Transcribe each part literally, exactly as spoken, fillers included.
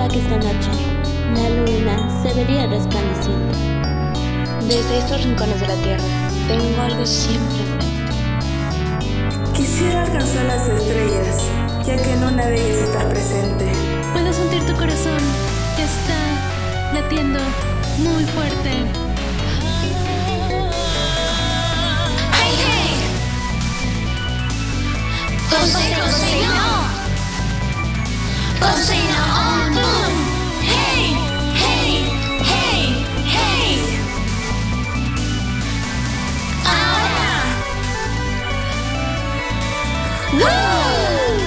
pensaba que esta noche la luna se vería resplandeciente. Desde estos rincones de la tierra tengo algo siempre en mente. Quisiera alcanzar las estrellas, ya que en una de ellas estás presente. Puedo sentir tu corazón que está latiendo muy fuerte. Hey, hey. Cocina, cocina. Cocina on boom. Hey, hey, hey, hey. Ahora. Woo.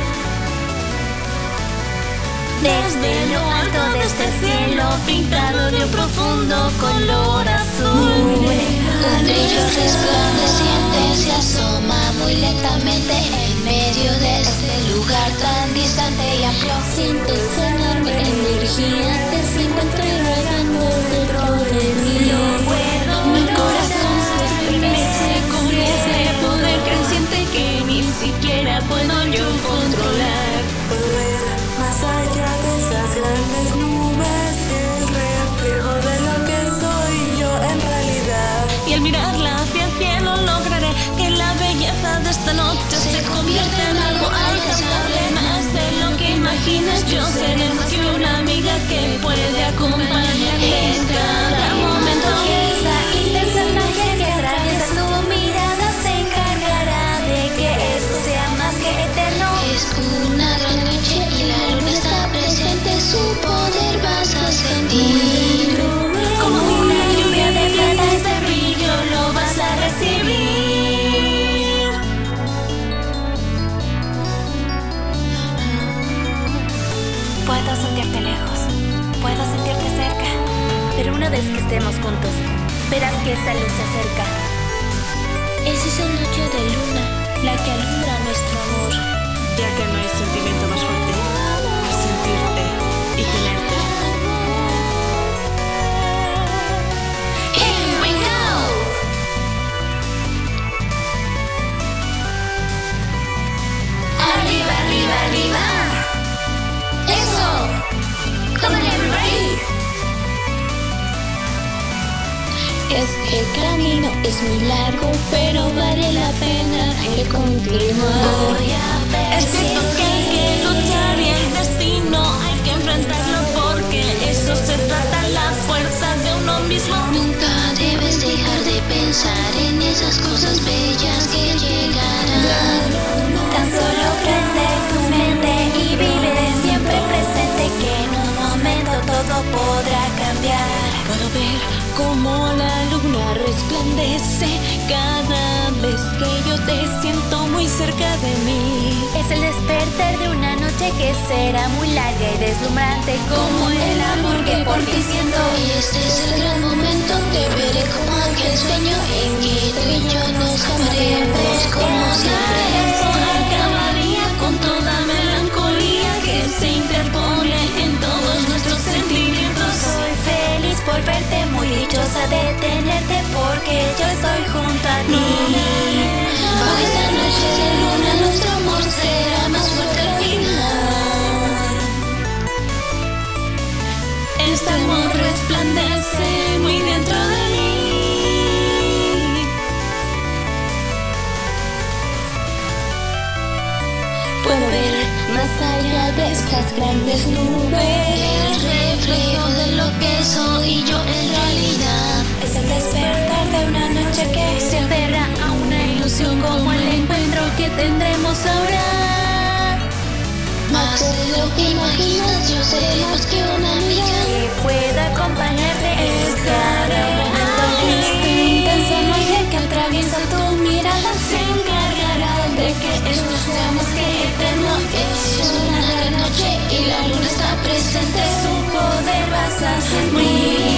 Desde lo alto de este cielo pintado de un profundo color azul, un brillo resplandeciente se asoma muy lentamente en medio de este lugar tan distante y amplio. Siento esa enorme energía que se encuentra irradiando dentro de mí. No puedo, mi corazón se estremece con ese poder creciente que ni siquiera puedo yo controlar. Puedo ver más allá de esas grandes nubes, el reflejo de lo que soy yo en realidad. Y al mirarla hacia el cielo lograré que la belleza de esta noche se convierta en algo alcanzable. Más de lo que imaginas, yo seré más que una amiga que puede acompañarte en cada momento. Esa intensa magia que atraviesa tu mirada se encargará de que esto sea más que eterno. Es una gran noche y la luna está presente, su poder vas a sentir. Como una lluvia de plata, este brillo lo vas a recibir. Puedo sentirte lejos, puedo sentirte cerca, pero una vez que estemos juntos, verás que esa luz se acerca. Es esa noche de luna la que alumbra nuestro amor. Ya que no hay sentimiento más fuerte que sentirte y tenerte. Here we go. Arriba, arriba, arriba. Eso. Come on, everybody. Es que el camino es muy largo, pero vale la pena el continuar. Voy a ver Es si cierto es que hay que luchar y el destino hay que enfrentarlo, porque eso se trata, la fuerza de uno mismo. Nunca debes dejar de pensar en esas cosas bellas que llegarán. Tan solo prende tu mente y vive siempre presente que en un momento todo podrá cambiar. Puedo ver cómo la luna resplandece cada vez que yo te siento muy cerca de mí. Es el despertar de una noche que será muy larga y deslumbrante como el amor que por ti siento. Y este es el gran momento, te veré como aquel sueño en que tú y yo nos amaremos como siempre. Esto acabaría con toda melancolía que se interpone en todos nuestros sentimientos. Soy feliz por verte, muy dichosa de tenerte porque yo estoy junto a ti. Bajo esta noche de luna nuestro amor será más fuerte al final. Este amor resplandece muy dentro de mí. Puedo ver más allá de estas grandes nubes. El reflejo de lo que soy yo en realidad. Es el despertar de una noche que se aferra a una ilusión como el encuentro que tendremos ahora. Más de lo que imaginas, yo seré más que una amiga Que pueda acompañarte en cada momento. Esta intensa magia que atraviesa tu mirada se encargará de que esto sea más que eterno. Es una gran noche y la luna está presente, su poder vas a sentir.